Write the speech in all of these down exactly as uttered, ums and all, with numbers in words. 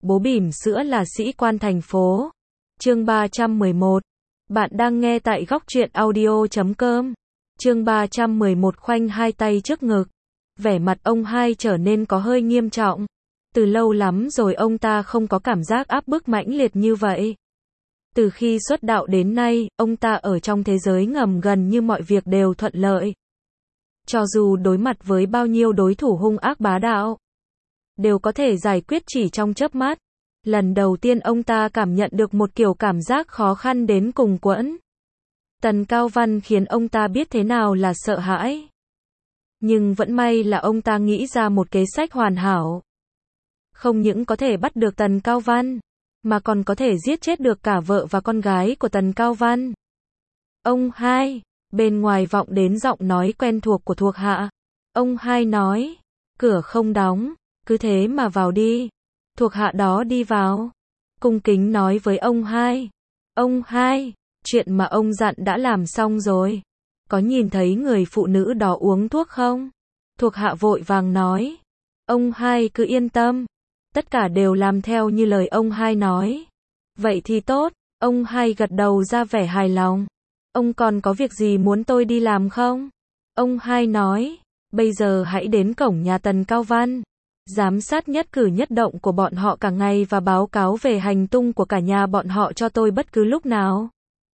bố bỉm sữa là sĩ quan thành phố. Chương ba trăm mười một. Bạn đang nghe tại góc truyện audio chấm com. Chương ba trăm mười một khoanh hai tay trước ngực. Vẻ mặt ông hai trở nên có hơi nghiêm trọng. Từ lâu lắm rồi ông ta không có cảm giác áp bức mãnh liệt như vậy. Từ khi xuất đạo đến nay, ông ta ở trong thế giới ngầm gần như mọi việc đều thuận lợi. Cho dù đối mặt với bao nhiêu đối thủ hung ác bá đạo, đều có thể giải quyết chỉ trong chớp mắt. Lần đầu tiên ông ta cảm nhận được một kiểu cảm giác khó khăn đến cùng quẫn. Tần Cao Văn khiến ông ta biết thế nào là sợ hãi. Nhưng vẫn may là ông ta nghĩ ra một kế sách hoàn hảo. Không những có thể bắt được Tần Cao Văn, mà còn có thể giết chết được cả vợ và con gái của Tần Cao Văn. Ông hai, bên ngoài vọng đến giọng nói quen thuộc của thuộc hạ. Ông hai nói, cửa không đóng, cứ thế mà vào đi. Thuộc hạ đó đi vào, cung kính nói với ông hai. Ông hai, chuyện mà ông dặn đã làm xong rồi. Có nhìn thấy người phụ nữ đó uống thuốc không? Thuộc hạ vội vàng nói. Ông hai cứ yên tâm, tất cả đều làm theo như lời ông hai nói. Vậy thì tốt, ông hai gật đầu ra vẻ hài lòng. Ông còn có việc gì muốn tôi đi làm không? Ông hai nói, bây giờ hãy đến cổng nhà Tần Cao Văn, giám sát nhất cử nhất động của bọn họ cả ngày và báo cáo về hành tung của cả nhà bọn họ cho tôi bất cứ lúc nào.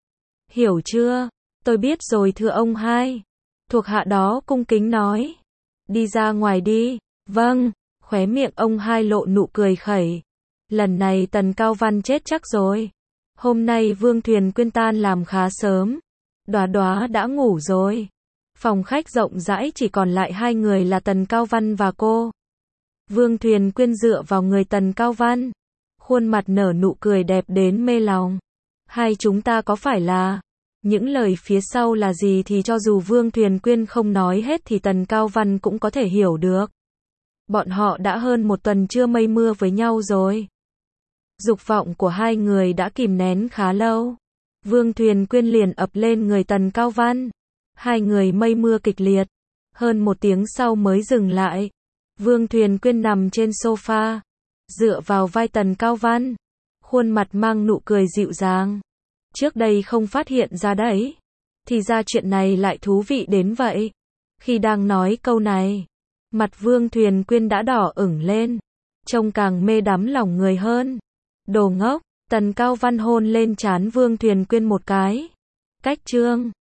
Hiểu chưa? Tôi biết rồi thưa ông hai. Thuộc hạ đó cung kính nói. Đi ra ngoài đi. Vâng. Khóe miệng ông hai lộ nụ cười khẩy. Lần này Tần Cao Văn chết chắc rồi. Hôm nay Vương Thuyền Quyên tan làm khá sớm. Đóa Đóa đã ngủ rồi. Phòng khách rộng rãi chỉ còn lại hai người là Tần Cao Văn và cô. Vương Thuyền Quyên dựa vào người Tần Cao Văn, khuôn mặt nở nụ cười đẹp đến mê lòng. Hai chúng ta có phải là... Những lời phía sau là gì thì cho dù Vương Thuyền Quyên không nói hết thì Tần Cao Văn cũng có thể hiểu được. Bọn họ đã hơn một tuần chưa mây mưa với nhau rồi. Dục vọng của hai người đã kìm nén khá lâu. Vương Thuyền Quyên liền ập lên người Tần Cao Văn. Hai người mây mưa kịch liệt. Hơn một tiếng sau mới dừng lại. Vương Thuyền Quyên nằm trên sofa, dựa vào vai Tần Cao Văn, khuôn mặt mang nụ cười dịu dàng. Trước đây không phát hiện ra đấy, thì ra chuyện này lại thú vị đến vậy. Khi đang nói câu này, mặt Vương Thuyền Quyên đã đỏ ửng lên, trông càng mê đắm lòng người hơn. Đồ ngốc, Tần Cao Văn hôn lên trán Vương Thuyền Quyên một cái. Cách trương.